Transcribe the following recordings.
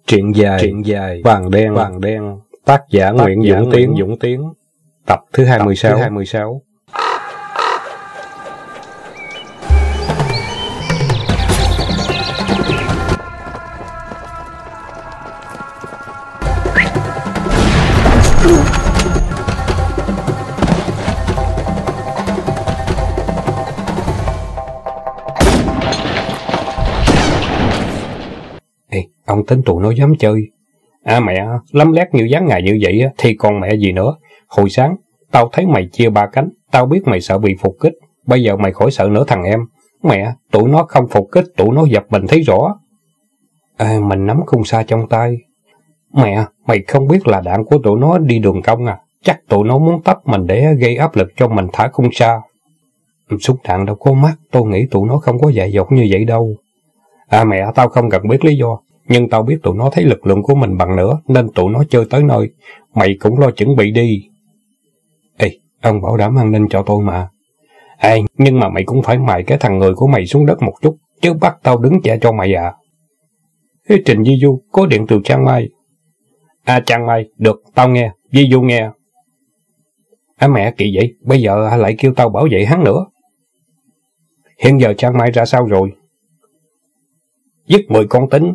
Truyện dài Vàng đen, tác giả Nguyễn Dũng Tiến, tập thứ 26. Ê, ông tính tụi nó dám chơi. À mẹ, lắm lét như dáng ngày như vậy thì còn mẹ gì nữa. Hồi sáng, tao thấy mày chia ba cánh, tao biết mày sợ bị phục kích. Bây giờ mày khỏi sợ nữa thằng em. Mẹ, tụi nó không phục kích, tụi nó dập mình thấy rõ. Mình nắm khung sa trong tay. Mẹ, mày không biết là đạn của tụi nó đi đường cong à. Chắc tụi nó muốn tấp mình để gây áp lực cho mình thả khung sa. Súng đạn đâu có mắt, tôi nghĩ tụi nó không có dại dột như vậy đâu. À mẹ, tao không cần biết lý do, nhưng tao biết tụi nó thấy lực lượng của mình bằng nữa, nên tụi nó chơi tới nơi. Mày cũng lo chuẩn bị đi. Ê, ông bảo đảm an ninh cho tôi mà. Nhưng mà mày cũng phải mài cái thằng người của mày xuống đất một chút, chứ bắt tao đứng che cho mày à. Ê, Trình Di Du, có điện từ Trang Mai. À Trang Mai, được, tao nghe, Di Du nghe. À mẹ, kỳ vậy, bây giờ lại kêu tao bảo vệ hắn nữa. Hiện giờ Trang Mai ra sao rồi? Giết 10 con tính.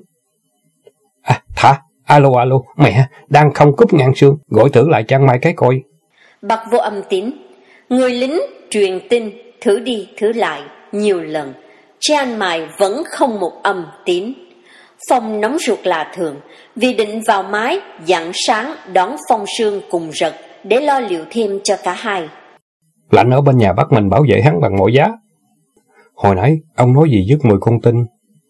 À, thả, alo, mẹ, đang không cúp ngang xương, gọi thử lại Trang Mai cái coi. Bật vô âm tín, người lính truyền tin, thử đi thử lại, nhiều lần, Trang Mai vẫn không một âm tín. Phong nóng ruột lạ thường, vì định vào mái, dặn sáng đón Phong Sương cùng Rật, để lo liệu thêm cho cả hai. Lạnh ở bên nhà bắt mình bảo vệ hắn bằng mọi giá. Hồi nãy, ông nói gì giết 10 con tin?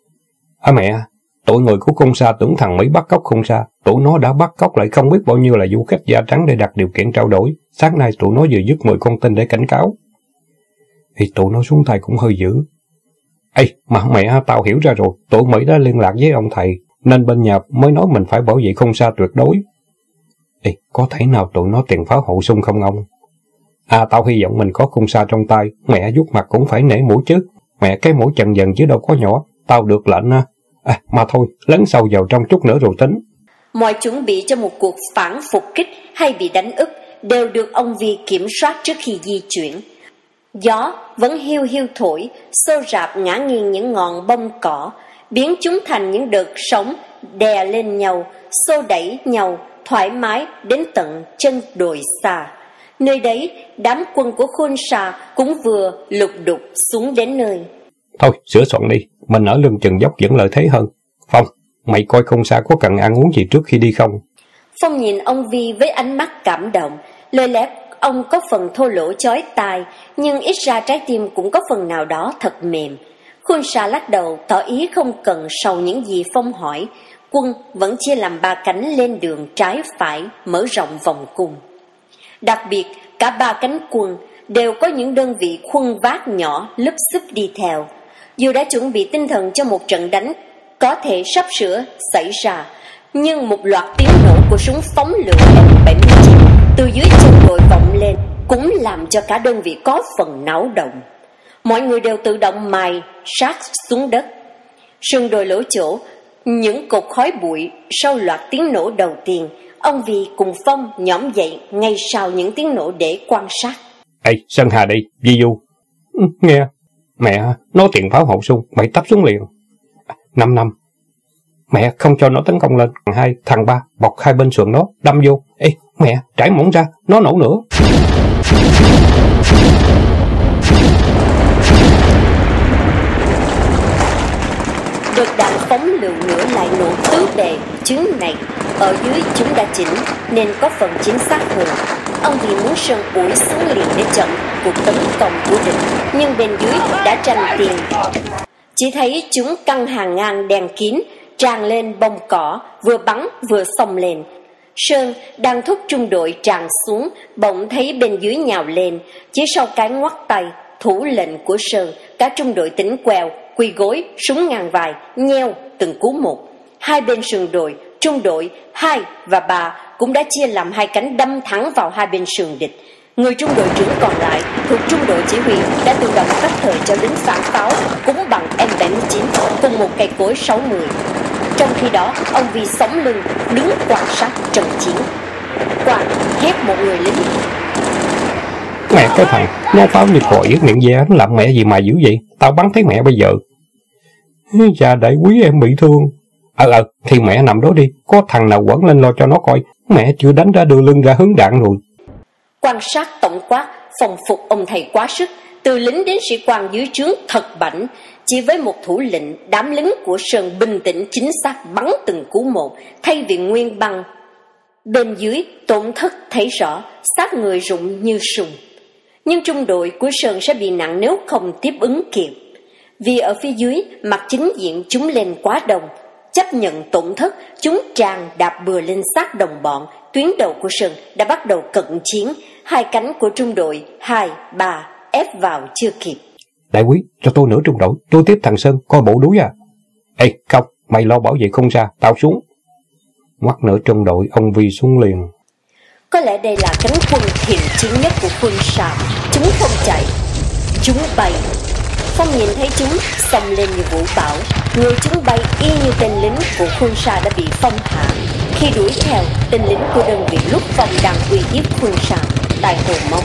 À mẹ, tụi người của khung sa tưởng thằng Mỹ bắt cóc khung sa, tụi nó đã bắt cóc lại không biết bao nhiêu là du khách da trắng để đặt điều kiện trao đổi. Sáng nay tụi nó vừa dứt 10 con tin để cảnh cáo. Thì tụi nó xuống tay cũng hơi dữ. Ê, mà mẹ, tao hiểu ra rồi, tụi Mỹ đã liên lạc với ông thầy, nên bên nhà mới nói mình phải bảo vệ khung sa tuyệt đối. Ê, có thể nào tụi nó tiền pháo hậu sung không ông? À, tao hy vọng mình có khung sa trong tay, mẹ vuốt mặt cũng phải nể mũi chứ. Mẹ, cái mũi chần dần chứ đâu có nhỏ. Tao được lệnh mà thôi, lấn sâu vào trong chút nữa rồi tính. Mọi chuẩn bị cho một cuộc phản phục kích hay bị đánh ức đều được ông Vi kiểm soát trước khi di chuyển. Gió vẫn hiu hiu thổi, xô rạp ngã nghiêng những ngọn bông cỏ, biến chúng thành những đợt sóng đè lên nhau, xô đẩy nhau thoải mái đến tận chân đồi xa. Nơi đấy, đám quân của Khôn Sa cũng vừa lục đục xuống đến nơi. Thôi, sửa soạn đi, mình ở lưng chừng dốc vẫn lợi thế hơn. Phong, mày coi khung sa có cần ăn uống gì trước khi đi không? Phong nhìn ông Vi với ánh mắt cảm động, lời lẽ ông có phần thô lỗ chói tai, nhưng ít ra trái tim cũng có phần nào đó thật mềm. Khôn Sa lắc đầu tỏ ý không cần sau những gì Phong hỏi. Quân vẫn chia làm 3 cánh lên đường trái phải, mở rộng vòng cung. Đặc biệt, cả 3 cánh quân đều có những đơn vị khuân vác nhỏ lúp xúp đi theo. Dù đã chuẩn bị tinh thần cho một trận đánh có thể sắp sửa xảy ra, nhưng một loạt tiếng nổ của súng phóng lựu M79 từ dưới chân đội vọng lên cũng làm cho cả đơn vị có phần náo động. Mọi người đều tự động mài sát xuống đất. Sườn đồi lỗ chỗ, những cột khói bụi sau loạt tiếng nổ đầu tiên, ông Vi cùng Phong nhõm dậy ngay sau những tiếng nổ để quan sát. Ê, Sơn Hà đi, Di Du. Nghe, mẹ, nó tiền pháo hậu sung, mày tấp xuống liền. 5 năm. Mẹ, không cho nó tấn công lên. Thằng 2, thằng 3, bọc hai bên sườn nó, đâm vô. Ê, mẹ, trải mỏng ra, nó nổ nữa. Đợt đạn phóng lựu nữa lại nổ tứ bề, chứng này ở dưới chúng đã chỉnh nên có phần chính xác hơn. Ông vì muốn Sơn ủi xuống liền để chặn cuộc tấn công của địch, nhưng bên dưới đã tranh tiền. Chỉ thấy chúng căng hàng ngang đèn kín, tràn lên bông cỏ, vừa bắn vừa xông lên. Sơn đang thúc trung đội tràn xuống, bỗng thấy bên dưới nhào lên. Chỉ sau cái ngoắt tay, thủ lệnh của Sơn, cả trung đội tính quèo, quỳ gối, súng ngang vai, nheo từng cú một. Hai bên sườn đội, trung đội 2 và 3 cũng đã chia làm 2 cánh đâm thẳng vào hai bên sườn địch. Người trung đội trưởng còn lại thuộc trung đội chỉ huy đã tự động cấp thời cho lính phản pháo cũng bằng M79 cùng một cây cối 60. Trong khi đó, ông Vi sống lưng, đứng quan sát trận chiến. Quang hét một người lính: Mẹ cái thằng, nó pháo như còi ướt miệng ve, nó làm mẹ gì mà dữ vậy? Tao bắn thấy mẹ bây giờ. Dạ đại quý em bị thương. Thì mẹ nằm đó đi, có thằng nào quẩn lên lo cho nó coi. Mẹ chưa đánh ra đưa lưng ra hứng đạn rồi. Quan sát tổng quát, phòng phục ông thầy quá sức, từ lính đến sĩ quan dưới trướng thật bảnh. Chỉ với một thủ lệnh, đám lính của Sơn bình tĩnh chính xác bắn từng cú một, thay vì nguyên băng. Bên dưới, tổn thất thấy rõ, xác người rụng như sùng. Nhưng trung đội của Sơn sẽ bị nặng nếu không tiếp ứng kịp. Vì ở phía dưới, mặt chính diện chúng lên quá đông. Chấp nhận tổn thất, chúng tràn đạp bừa lên xác đồng bọn. Tuyến đầu của Sơn đã bắt đầu cận chiến. Hai cánh của trung đội 2, 3 ép vào chưa kịp. Đại quý, cho tôi nửa trung đội, tôi tiếp thằng Sơn, coi bộ đuối à. Ê, không, mày lo bảo vệ không xa, tao xuống. Ngoắt nửa trung đội, ông Vi xuống liền. Có lẽ đây là cánh quân thiện chiến nhất của quân Sa. Chúng không chạy, chúng bay. Phong nhìn thấy chúng xông lên như vũ bão. Người chúng bay y như tên lính của quân Sa đã bị Phong hạ. Khi đuổi theo, tên lính của đơn vị lúc Phong đang uy hiếp quân Sa tại Hồ Mông.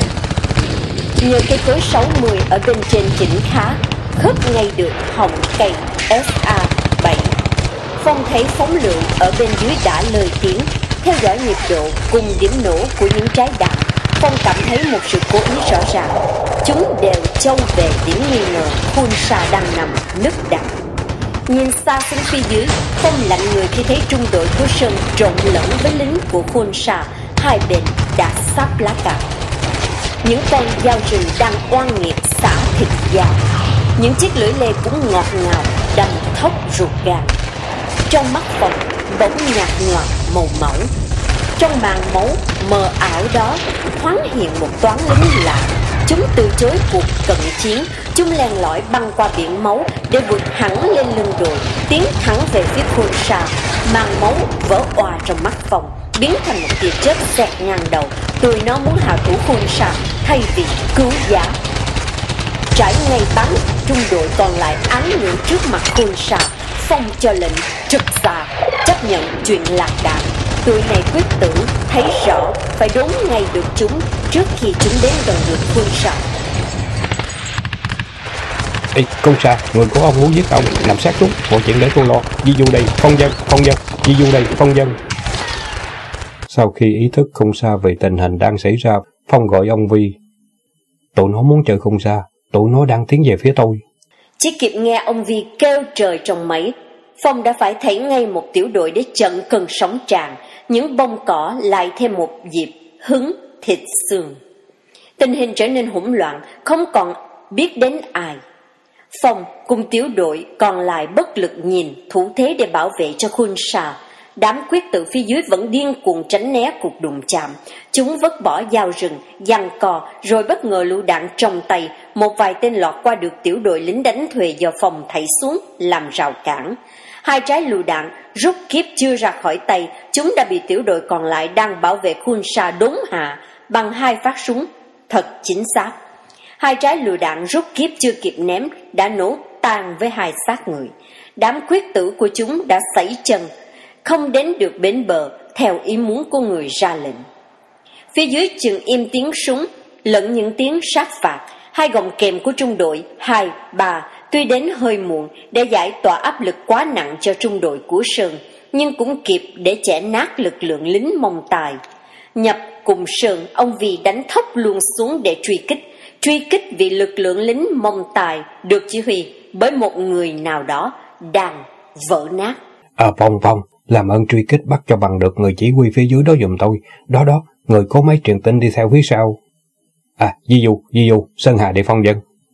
Nhờ cây cối 60 ở bên trên chỉnh khá, khớp ngay được họng cây SA-7. Phong thấy phóng lựu ở bên dưới đã lời tiếng. Theo dõi nhịp độ cùng điểm nổ của những trái đạn, Phong cảm thấy một sự cố ý rõ ràng. Chúng đều trông về điểm nghi ngờ Khun Sa đang nằm nứt đạn. Nhìn xa xuống phía dưới, Phong lạnh người khi thấy trung đội của Sơn trộn lẫn với lính của Khun Sa, hai bên đã sắp lá cạn. Những con dao rừng đang oan nghiệt xả thịt dao. Những chiếc lưỡi lê cũng ngọt ngào đâm thốc ruột gan. Trong mắt Phong bỗng nhạt nhòa màu máu. Trong màn máu mờ ảo đó thoáng hiện một toán lính lạ. Chúng từ chối cuộc cận chiến. Chúng len lỏi băng qua biển máu để vượt hẳn lên lưng đội, tiến thẳng về phía Khun Sa. Màn máu vỡ òa trong mắt Phong, biến thành một tia chớp xẹt ngang đầu. Tụi nó muốn hạ thủ Khun Sa thay vì cứu giá. Trải ngay bắn, trung đội còn lại án ngữ trước mặt Khun Sa. Phong cho lệnh trực xạ, chấp nhận chuyện lạc đạn. Tụi này quyết tử, thấy rõ phải đốn ngay được chúng trước khi chúng đến gần được Khun Sa. Ê, Khun Sa, người của ông muốn giết ông, nằm sát xuống, mọi chuyện để tôi lo. Di du đây, phong dân, di du đây, phong dân. Sau khi ý thức Khun Sa về tình hình đang xảy ra, Phong gọi ông Vi. Tụi nó muốn chờ Khun Sa, tụi nó đang tiến về phía tôi. Chỉ kịp nghe ông Vi kêu trời trong mấy, Phong đã phải thảy ngay một tiểu đội để chặn cơn sóng tràn. Những bông cỏ lại thêm một dịp hứng thịt xương. Tình hình trở nên hỗn loạn, không còn biết đến ai. Phong cùng tiểu đội còn lại bất lực nhìn, thủ thế để bảo vệ cho Khun Sa. Đám quyết tử phía dưới vẫn điên cuồng tránh né cuộc đụng chạm. Chúng vứt bỏ dao rừng, giằng co, rồi bất ngờ lựu đạn trong tay. Một vài tên lọt qua được tiểu đội lính đánh thuê do Phong thảy xuống làm rào cản. Hai trái lựu đạn rút kíp chưa ra khỏi tay, chúng đã bị tiểu đội còn lại đang bảo vệ Khun Sa đốn hạ bằng hai phát súng thật chính xác. Hai trái lựu đạn rút kíp chưa kịp ném đã nổ tan với hai xác người. Đám quyết tử của chúng đã sẩy chân, không đến được bến bờ theo ý muốn của người ra lệnh. Phía dưới chừng im tiếng súng lẫn những tiếng sát phạt. Hai gọng kềm của trung đội 2, 3 tuy đến hơi muộn để giải tỏa áp lực quá nặng cho trung đội của Sơn, nhưng cũng kịp để chẻ nát lực lượng lính Mông Tài. Nhập cùng Sơn, ông Vi đánh thốc luôn xuống để truy kích vì lực lượng lính Mông Tài được chỉ huy bởi một người nào đó đang vỡ nát. Phong, làm ơn truy kích bắt cho bằng được người chỉ huy phía dưới đó giùm tôi. Đó, người có máy truyền tin đi theo phía sau. Di Du, Sơn Hà để Phong dân.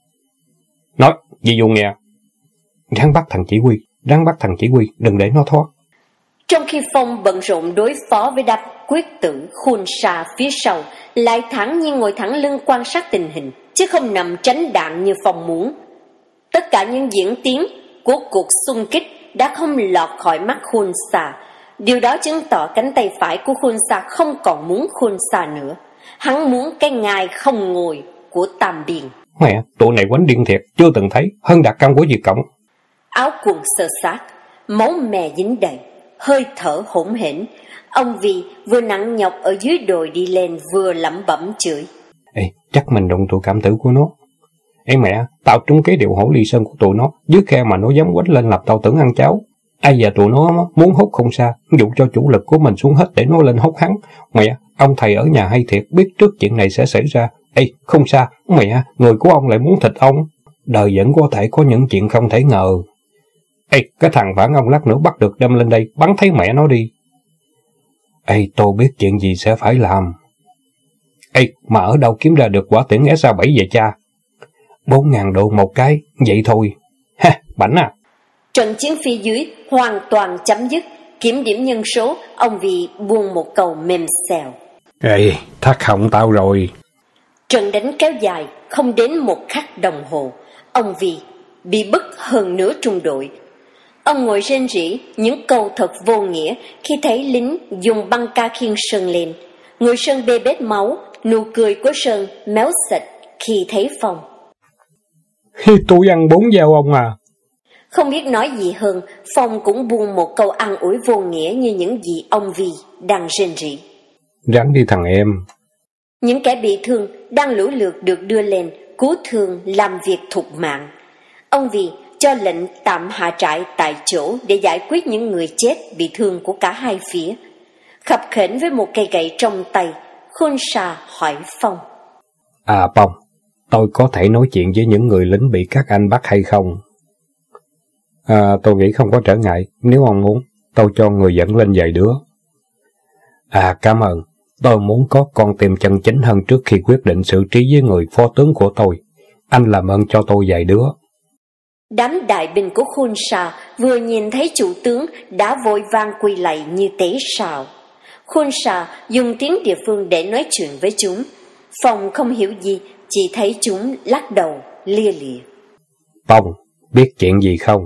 Nói, Di Du nghe. Ráng bắt thằng chỉ huy, đừng để nó thoát. Trong khi Phong bận rộn đối phó với đám quyết tử, Khun Sa phía sau lại thản nhiên ngồi thẳng lưng quan sát tình hình, chứ không nằm tránh đạn như Phong muốn. Tất cả những diễn tiến của cuộc xung kích đã không lọt khỏi mắt Khun Sa. Điều đó chứng tỏ cánh tay phải của Khun Sa không còn muốn Khun Sa nữa. Hắn muốn cái ngai không ngồi của Tam Biên. Mẹ, tụi này quánh điên thiệt, chưa từng thấy, hơn đạt cam của Việt Cộng. Áo quần sơ sát, máu me dính đầy, hơi thở hỗn hển. Ông Vì vừa nặng nhọc ở dưới đồi đi lên vừa lẩm bẩm chửi. Ê, chắc mình đụng tụi cảm tử của nó. Ê mẹ, tao trúng cái điệu hổ ly sơn của tụi nó, dưới khe mà nó dám quánh lên lập tao tưởng ăn cháo. Ai giờ tụi nó muốn hút không xa, dụ cho chủ lực của mình xuống hết để nó lên hút hắn. Mẹ, ông thầy ở nhà hay thiệt, biết trước chuyện này sẽ xảy ra. Ê, không xa, mẹ, người của ông lại muốn thịt ông. Đời vẫn có thể có những chuyện không thể ngờ. Ê, cái thằng phản ông lát nữa bắt được đem lên đây, bắn thấy mẹ nó đi. Ê, tôi biết chuyện gì sẽ phải làm. Ê, mà ở đâu kiếm ra được quả tiễn SA-7 vậy cha? 4.000 đô một cái, vậy thôi. Ha, bảnh à. Trận chiến phía dưới hoàn toàn chấm dứt. Kiểm điểm nhân số, ông Vì buông một câu mềm xèo. Ê, thất họng tao rồi. Trận đánh kéo dài không đến một khắc đồng hồ. Ông Vì bị bức hơn nửa trung đội. Ông ngồi rên rỉ những câu thật vô nghĩa khi thấy lính dùng băng ca khiêng Sơn lên. Người Sơn bê bết máu, nụ cười của Sơn méo sạch khi thấy Phong. Tôi ăn 4 dao ông à. Không biết nói gì hơn, Phong cũng buông một câu an ủi vô nghĩa như những gì ông Vì đang rên rỉ. Ráng đi thằng em. Những kẻ bị thương đang lũ lượt được đưa lên, cứu thương làm việc thục mạng. Ông Vì cho lệnh tạm hạ trại tại chỗ để giải quyết những người chết bị thương của cả hai phía. Khập khểnh với một cây gậy trong tay, Khôn Sa hỏi Phong. À Phong, tôi có thể nói chuyện với những người lính bị các anh bắt hay không? Tôi nghĩ không có trở ngại, nếu ông muốn, tôi cho người dẫn lên vài đứa. Cảm ơn, tôi muốn có con tim chân chính hơn trước khi quyết định xử trí với người phó tướng của tôi. Anh làm ơn cho tôi vài đứa. Đám đại binh của Khôn Sa vừa nhìn thấy chủ tướng đã vội vàng quỳ lạy như tế sào. Khôn Sa dùng tiếng địa phương để nói chuyện với chúng. Phong không hiểu gì, chỉ thấy chúng lắc đầu lia lịa. Phong, biết chuyện gì không?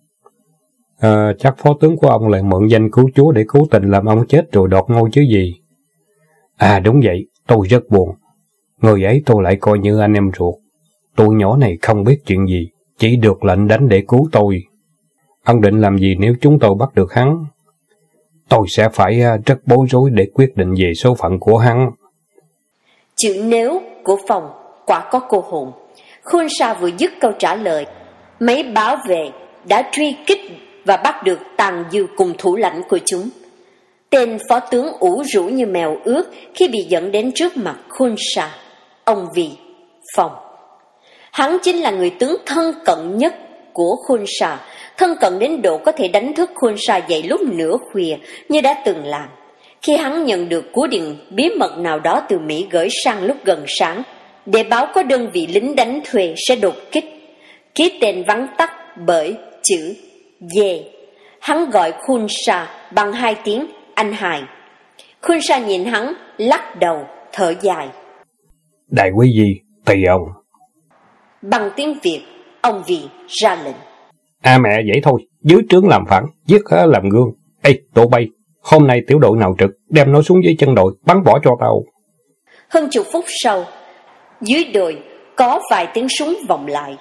Chắc phó tướng của ông lại mượn danh cứu chúa để cố tình làm ông chết rồi đoạt ngôi chứ gì. Đúng vậy, tôi rất buồn. Người ấy tôi lại coi như anh em ruột. Tụi nhỏ này không biết chuyện gì, chỉ được lệnh đánh để cứu tôi. Ông định làm gì nếu chúng tôi bắt được hắn? Tôi sẽ phải rất bối rối để quyết định về số phận của hắn. Chữ nếu của Phong quả có cô hồn. Khôn Sa vừa dứt câu trả lời, mấy bảo vệ đã truy kích và bắt được Tàn Dư cùng thủ lãnh của chúng. Tên phó tướng ủ rũ như mèo ướt khi bị dẫn đến trước mặt Khôn Sa. Ông Vì, Phong. Hắn chính là người tướng thân cận nhất của Khôn Sa, thân cận đến độ có thể đánh thức Khôn Sa dậy lúc nửa khuya như đã từng làm. Khi hắn nhận được cú điện bí mật nào đó từ Mỹ gửi sang lúc gần sáng, để báo có đơn vị lính đánh thuê sẽ đột kích, ký tên vắn tắt bởi chữ D. Hắn gọi Khôn Sa bằng 2 tiếng anh hài. Khôn Sa nhìn hắn, lắc đầu, thở dài. Đại quý gì, tùy ông. Bằng tiếng Việt, ông Vì ra lệnh. Mẹ vậy thôi, dưới trướng làm phản, giết làm gương. Ê, tụi bay, hôm nay tiểu đội nào trực, đem nó xuống dưới chân đội, bắn bỏ cho tao. Hơn chục phút sau, dưới đồi có vài tiếng súng vọng lại.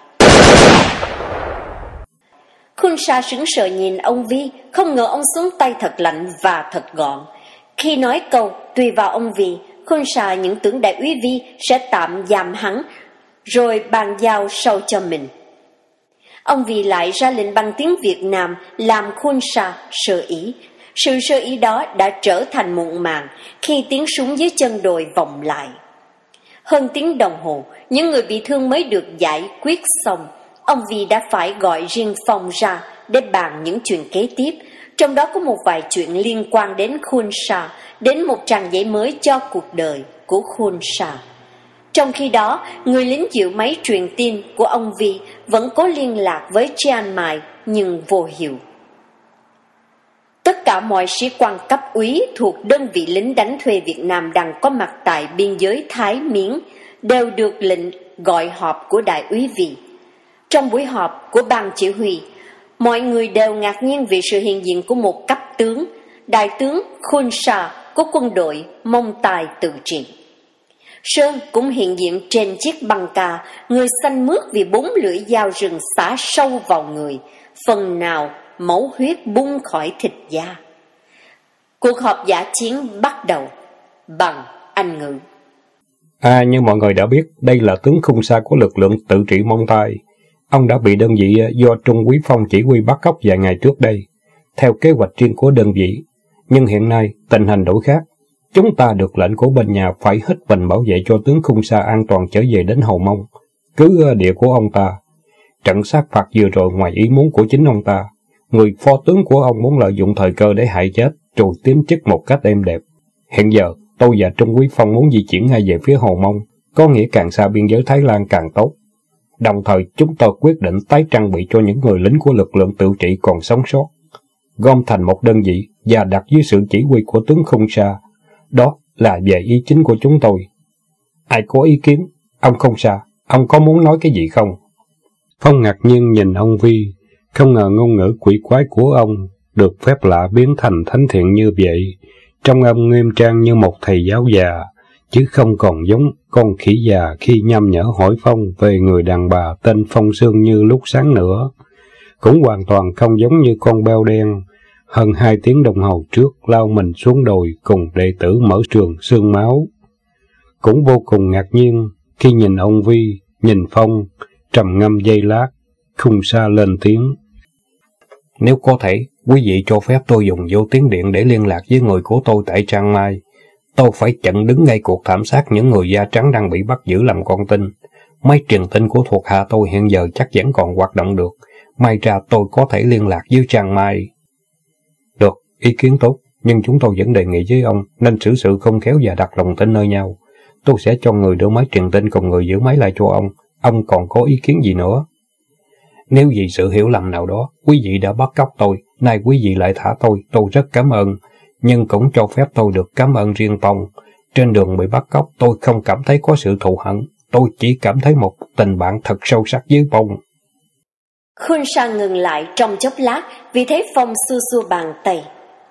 Khôn Sa sững sờ nhìn ông Vi, không ngờ ông xuống tay thật lạnh và thật gọn. Khi nói câu tùy vào ông Vi, Khôn Sa những tưởng đại úy Vi sẽ tạm giam hắn, rồi bàn giao sau cho mình. Ông Vi lại ra lệnh bằng tiếng Việt Nam làm Khôn Sa sơ ý. Sự sơ ý đó đã trở thành muộn màng khi tiếng súng dưới chân đồi vọng lại. Hơn tiếng đồng hồ, những người bị thương mới được giải quyết xong. Ông Vi đã phải gọi riêng Phong ra để bàn những chuyện kế tiếp, trong đó có một vài chuyện liên quan đến Khôn Sa, đến một trang giấy mới cho cuộc đời của Khôn Sa. Trong khi đó, người lính giữ máy truyền tin của ông Vi vẫn có liên lạc với Chiang Mai nhưng vô hiệu. Tất cả mọi sĩ quan cấp úy thuộc đơn vị lính đánh thuê Việt Nam đang có mặt tại biên giới Thái Miến đều được lệnh gọi họp của đại úy Vi. Trong buổi họp của ban chỉ huy, mọi người đều ngạc nhiên vì sự hiện diện của một cấp tướng, đại tướng Khôn Sa của quân đội Mông Tài tự trị. Sơn cũng hiện diện trên chiếc băng ca, người xanh mướt vì 4 lưỡi dao rừng xả sâu vào người, phần nào máu huyết bung khỏi thịt da. Cuộc họp dã chiến bắt đầu bằng Anh ngữ. Như mọi người đã biết, đây là tướng Khung Sa của lực lượng tự trị Mông Tai. Ông đã bị đơn vị do Trung Quý Phong chỉ huy bắt cóc vài ngày trước đây, theo kế hoạch riêng của đơn vị. Nhưng hiện nay, tình hình đổi khác. Chúng ta được lệnh của bên nhà phải hết mình bảo vệ cho tướng Khung Sa an toàn trở về đến Hầu Mông, cứ địa của ông ta. Trận sát phạt vừa rồi ngoài ý muốn của chính ông ta, người phó tướng của ông muốn lợi dụng thời cơ để hại chết, rồi tiến chức một cách êm đẹp. Hiện giờ, tôi và Trung Quý Phong muốn di chuyển ngay về phía Hầu Mông, có nghĩa càng xa biên giới Thái Lan càng tốt. Đồng thời, chúng tôi quyết định tái trang bị cho những người lính của lực lượng tự trị còn sống sót, gom thành một đơn vị và đặt dưới sự chỉ huy của tướng Khung Sa. Đó là về ý chính của chúng tôi. Ai có ý kiến? Ông Khung Sa, ông có muốn nói cái gì không? Phong ngạc nhiên nhìn ông Vi, không ngờ ngôn ngữ quỷ quái của ông được phép lạ biến thành thánh thiện như vậy. Trong ông nghiêm trang như một thầy giáo già, chứ không còn giống con khỉ già khi nhăm nhở hỏi Phong về người đàn bà tên Phong Sương như lúc sáng nữa. Cũng hoàn toàn không giống như con beo đen, hơn 2 tiếng đồng hồ trước lao mình xuống đồi cùng đệ tử mở trường xương máu. Cũng vô cùng ngạc nhiên khi nhìn ông Vi, nhìn Phong, trầm ngâm giây lát, Khung Sa lên tiếng. Nếu có thể, quý vị cho phép tôi dùng vô tuyến điện để liên lạc với người của tôi tại Chiang Mai. Tôi phải chặn đứng ngay cuộc thảm sát những người da trắng đang bị bắt giữ làm con tin. Máy truyền tin của thuộc hạ tôi hiện giờ chắc vẫn còn hoạt động được. May ra tôi có thể liên lạc với Chiang Mai. Được, ý kiến tốt, nhưng chúng tôi vẫn đề nghị với ông nên xử sự không khéo và đặt lòng tin nơi nhau. Tôi sẽ cho người đưa máy truyền tin cùng người giữ máy lại cho ông. Ông còn có ý kiến gì nữa? Nếu vì sự hiểu lầm nào đó, quý vị đã bắt cóc tôi, nay quý vị lại thả tôi rất cảm ơn. Nhưng cũng cho phép tôi được cảm ơn riêng Phong. Trên đường bị bắt cóc, tôi không cảm thấy có sự thù hận. Tôi chỉ cảm thấy một tình bạn thật sâu sắc với Phong. Khun Sa ngừng lại trong chốc lát vì thấy Phong xua xua bàn tay.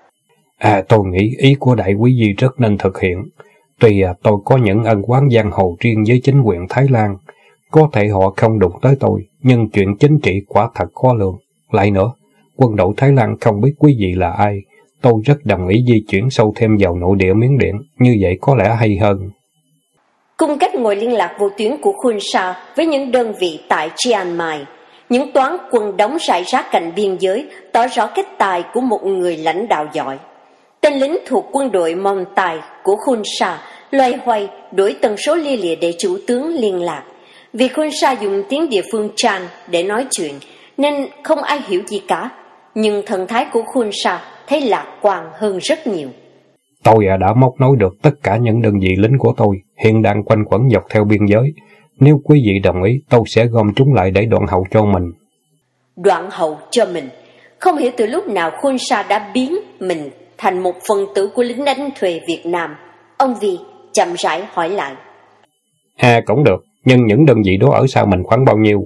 Tôi nghĩ ý của đại quý vị rất nên thực hiện. Tuy tôi có những ân oán giang hồ riêng với chính quyền Thái Lan, có thể họ không đụng tới tôi, nhưng chuyện chính trị quả thật khó lường. Lại nữa, quân đội Thái Lan không biết quý vị là ai. Tôi rất đồng ý di chuyển sâu thêm vào nội địa Miến Điện, như vậy có lẽ hay hơn. Cung cách ngồi liên lạc vô tuyến của Khun Sa với những đơn vị tại Chiang Mai, những toán quân đóng rải rác cạnh biên giới tỏ rõ cái tài của một người lãnh đạo giỏi. Tên lính thuộc quân đội Mông Tai của Khun Sa loay hoay đổi tần số lia lịa để chủ tướng liên lạc. Vì Khun Sa dùng tiếng địa phương Chan để nói chuyện nên không ai hiểu gì cả, nhưng thần thái của Khun Sa thấy lạc quan hơn rất nhiều. Tôi đã móc nối được tất cả những đơn vị lính của tôi hiện đang quanh quẩn dọc theo biên giới. Nếu quý vị đồng ý, tôi sẽ gom chúng lại để đoạn hậu cho mình. Đoạn hậu cho mình? Không hiểu từ lúc nào Khun Sa đã biến mình thành một phần tử của lính đánh thuê Việt Nam. Ông Vi chậm rãi hỏi lại. Cũng được, nhưng những đơn vị đó ở xa mình khoảng bao nhiêu?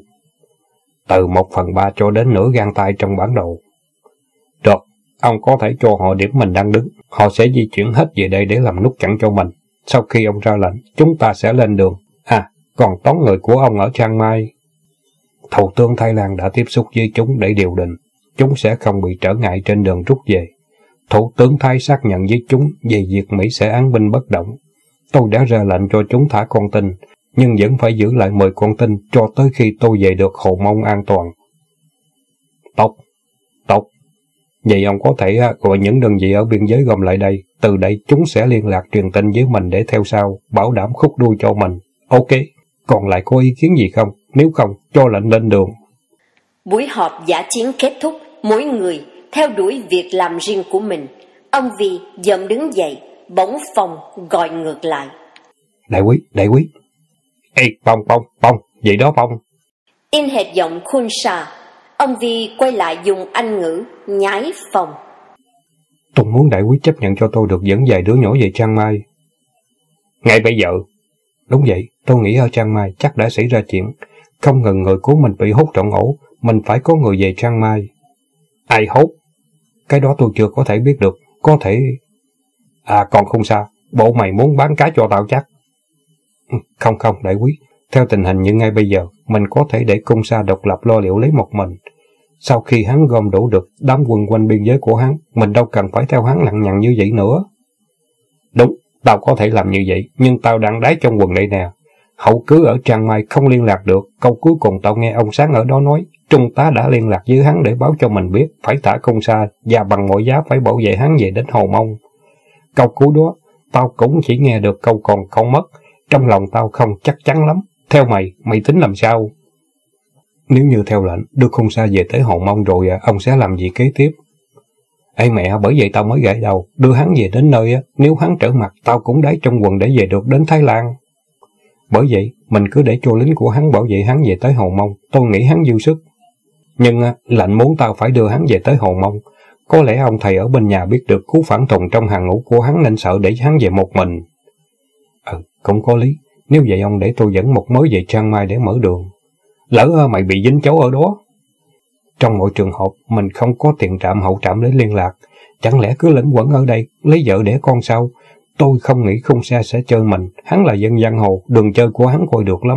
Từ 1/3 cho đến nửa gang tay trong bản đồ. Được, ông có thể cho họ điểm mình đang đứng. Họ sẽ di chuyển hết về đây để làm nút chặn cho mình. Sau khi ông ra lệnh, chúng ta sẽ lên đường. Còn toán người của ông ở Chiang Mai. Thủ tướng Thái Lan đã tiếp xúc với chúng để điều định. Chúng sẽ không bị trở ngại trên đường rút về. Thủ tướng Thái xác nhận với chúng về việc Mỹ sẽ án binh bất động. Tôi đã ra lệnh cho chúng thả con tin, nhưng vẫn phải giữ lại 10 con tin cho tới khi tôi về được Hầu Mông an toàn. Tốt. Vậy ông có thể gọi những đơn vị ở biên giới gom lại đây. Từ đây chúng sẽ liên lạc truyền tin với mình để theo sau, bảo đảm khúc đuôi cho mình. Ok, còn lại có ý kiến gì không? Nếu không, cho lệnh lên đường. Buổi họp dã chiến kết thúc, mỗi người theo đuổi việc làm riêng của mình. Ông Vi dậm đứng dậy, bỗng Phong gọi ngược lại. Đại quý. Ê, Phong, vậy đó Phong. In hệt giọng Khun Sa, ông Vi quay lại dùng Anh ngữ nhái Phong. Tôi muốn đại quý chấp nhận cho tôi được dẫn vài đứa nhỏ về Chiang Mai. Ngay bây giờ? Đúng vậy, tôi nghĩ ở Chiang Mai chắc đã xảy ra chuyện. Không ngờ người của mình bị hút trọn ổ, mình phải có người về Chiang Mai. Ai hút? Cái đó tôi chưa có thể biết được, có thể... còn không sao, bộ mày muốn bán cái cho tao chắc. Không, đại quý, theo tình hình như ngay bây giờ, mình có thể để Khun Sa độc lập lo liệu lấy một mình. Sau khi hắn gom đủ được đám quân quanh biên giới của hắn, mình đâu cần phải theo hắn lằng nhằng như vậy nữa. Đúng, tao có thể làm như vậy, nhưng tao đang đáy trong quần đây nè. Hậu cứ ở Trang Mai không liên lạc được, câu cuối cùng tao nghe ông Sáng ở đó nói, Trung tá đã liên lạc với hắn để báo cho mình biết phải thả Khôn Sa và bằng mọi giá phải bảo vệ hắn về đến Hồ Mông. Câu cuối đó, tao cũng chỉ nghe được câu còn không mất, trong lòng tao không chắc chắn lắm. Theo mày tính làm sao? Nếu như theo lệnh, đưa Khôn Sa về tới Hồ Mông rồi, ông sẽ làm gì kế tiếp? Ê mẹ, bởi vậy tao mới gãi đầu, đưa hắn về đến nơi, nếu hắn trở mặt, tao cũng đáy trong quần để về được đến Thái Lan. Bởi vậy, mình cứ để cho lính của hắn bảo vệ hắn về tới Hồ Mông, tôi nghĩ hắn dư sức. Nhưng lệnh muốn tao phải đưa hắn về tới Hồ Mông. Có lẽ ông thầy ở bên nhà biết được cú phản tùng trong hàng ngũ của hắn nên sợ để hắn về một mình. Cũng có lý, nếu vậy ông để tôi dẫn một mớ về Trang Mai để mở đường. Lỡ mày bị dính chấu ở đó. Trong mọi trường hợp, mình không có tiền trạm hậu trạm để liên lạc. Chẳng lẽ cứ lẫn quẩn ở đây, lấy vợ đẻ con sao? Tôi không nghĩ Khôn Sa sẽ chơi mình, hắn là dân giang hồ, đường chơi của hắn coi được lắm.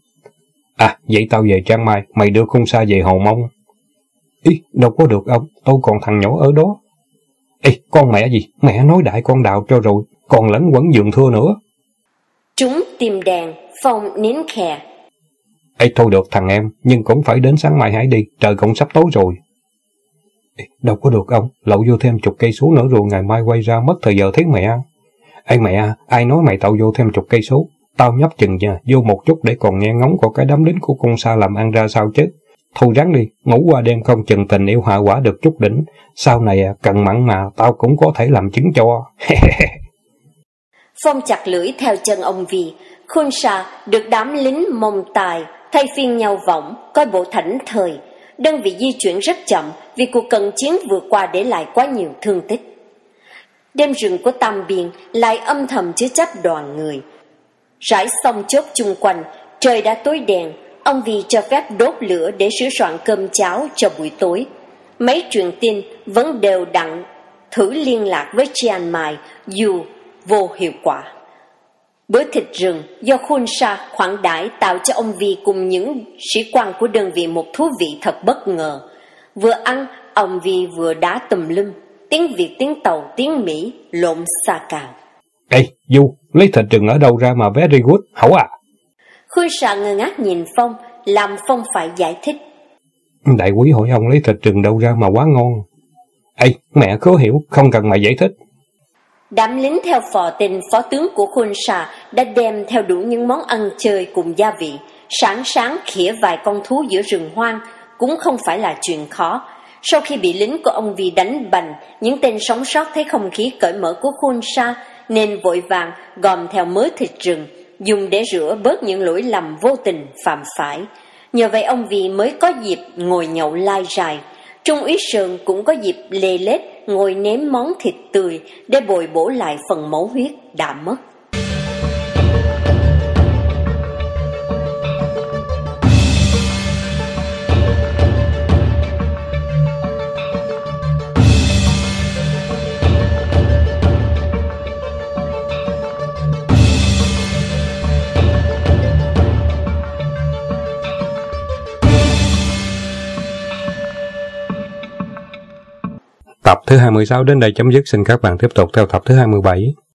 Vậy tao về Trang Mai, mày đưa Khôn Sa về Hồ Mông. Ý, đâu có được ông, tôi còn thằng nhỏ ở đó. Ê, con mẹ gì, mẹ nói đại con đào cho rồi, còn lẫn quẩn giường thưa nữa. Chúng tìm đèn, Phong nín khè. Ê, thôi được thằng em, nhưng cũng phải đến sáng mai hãy đi, trời cũng sắp tối rồi. Ê, đâu có được ông, lậu vô thêm 10 cây số nữa rồi ngày mai quay ra mất thời giờ thấy mẹ. Ê mẹ, ai nói mày tao vô thêm 10 cây số? Tao nhấp chừng nha, vô một chút để còn nghe ngóng của cái đám lính của Khôn Sa làm ăn ra sao chứ. Thôi ráng đi, ngủ qua đêm không chừng tình yêu hạ quả được chút đỉnh. Sau này cần mặn mà tao cũng có thể làm chứng cho. Phong chặt lưỡi theo chân ông Vì. Khôn Sa được đám lính Mông Tài thay phiên nhau võng, coi bộ thảnh thơi. Đơn vị di chuyển rất chậm vì cuộc cận chiến vừa qua để lại quá nhiều thương tích. Đêm rừng của Tam Biên lại âm thầm chứa chấp đoàn người. Rải xong chốt chung quanh, trời đã tối đèn, ông Vì cho phép đốt lửa để sửa soạn cơm cháo cho buổi tối. Mấy truyền tin vẫn đều đặn thử liên lạc với Chiang Mai dù vô hiệu quả. Bữa thịt rừng do Khôn Sa khoản đãi tạo cho ông Vì cùng những sĩ quan của đơn vị một thú vị thật bất ngờ. Vừa ăn, ông Vì vừa đá tùm lum, tiếng Việt, tiếng Tàu, tiếng Mỹ lộn xà cào. Ê, Du, lấy thịt rừng ở đâu ra mà very good, hảo à? Khôn Sa ngơ ngác nhìn Phong, làm Phong phải giải thích. Đại quý hỏi ông lấy thịt rừng đâu ra mà quá ngon. Ê, mẹ khó hiểu, không cần mày giải thích. Đám lính theo phò tên phó tướng của Khôn Sa đã đem theo đủ những món ăn chơi cùng gia vị. Sáng khỉa vài con thú giữa rừng hoang cũng không phải là chuyện khó. Sau khi bị lính của ông Vì đánh bành, những tên sống sót thấy không khí cởi mở của Khôn Sa nên vội vàng gom theo mớ thịt rừng, dùng để rửa bớt những lỗi lầm vô tình phạm phải. Nhờ vậy ông Vì mới có dịp ngồi nhậu lai rài. Trung úy Sơn cũng có dịp lê lết ngồi nếm món thịt tươi để bồi bổ lại phần máu huyết đã mất. Tập thứ 26 đến đây chấm dứt, xin các bạn tiếp tục theo tập thứ 27.